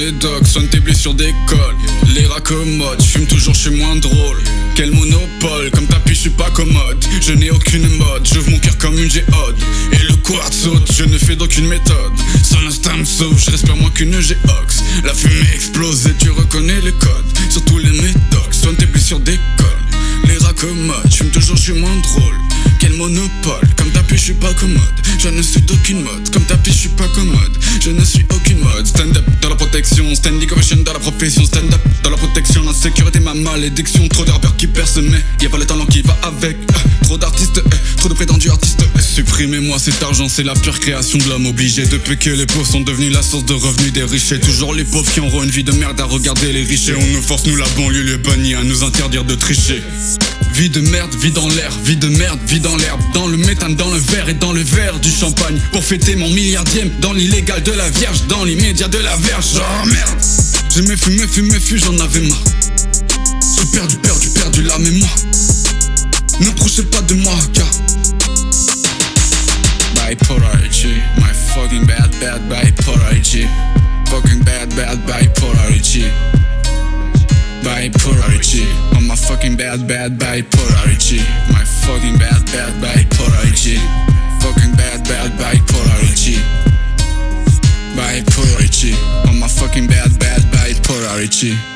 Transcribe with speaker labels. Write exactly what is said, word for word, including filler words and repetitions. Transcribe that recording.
Speaker 1: médoc, soigne tes blessures d'école. Les raccommodes, j'fume toujours, j'suis moins drôle. Quel monopole, comme tapis j'suis pas commode. Je n'ai aucune mode, j'ouvre mon cœur comme une géode. Et le quartz saute, je ne fais d'aucune méthode. Son instinct me sauve, je respire moins qu'une G-Ox. La fumée explose et tu reconnais les codes. Sur tous les médocs, soigne tes blessures d'école. Les raccommodes, j'fume toujours, j'suis moins drôle. Quel monopole, comme tapis j'suis pas commode. Je ne suis d'aucune mode, comme tapis j'suis pas commode. Je ne suis aucune mode. Stand up dans la protection, standing ovation dans la profession. Stand up dans la protection, l'insécurité, ma malédiction. Trop de rappeurs qui percent mais y'a pas le talent qui va avec. euh, Trop d'artistes, euh, trop de prétendus artistes. euh, Supprimez-moi cet argent, c'est la pure création de l'homme obligé. Depuis que les pauvres sont devenus la source de revenus des riches. Et toujours les pauvres qui auront une vie de merde à regarder les riches. Et on nous force, nous la banlieue, les bannis, à nous interdire de tricher. Vie de merde, vie dans l'air, vie de merde, vie dans l'herbe. Dans le méthane, dans le verre et dans le verre du champagne. Pour fêter mon milliardième, dans l'illégal de la vierge. Dans l'immédiat de la verge, oh merde. J'aimais fumer, fumer, fumer, j'en avais marre. J'ai perdu, perdu, perdu la mémoire. N'approchez pas de moi, car bipolarity, my fucking bad, bad bipolarity. Fucking bad, bad bipolarity. Bipolarity, oh my fucking bad, bad bipolarity. My fucking bad, bad bipolarity. Fucking bad, bad bipolarity. Bipolarity, oh my fucking bad, bad bipolarity.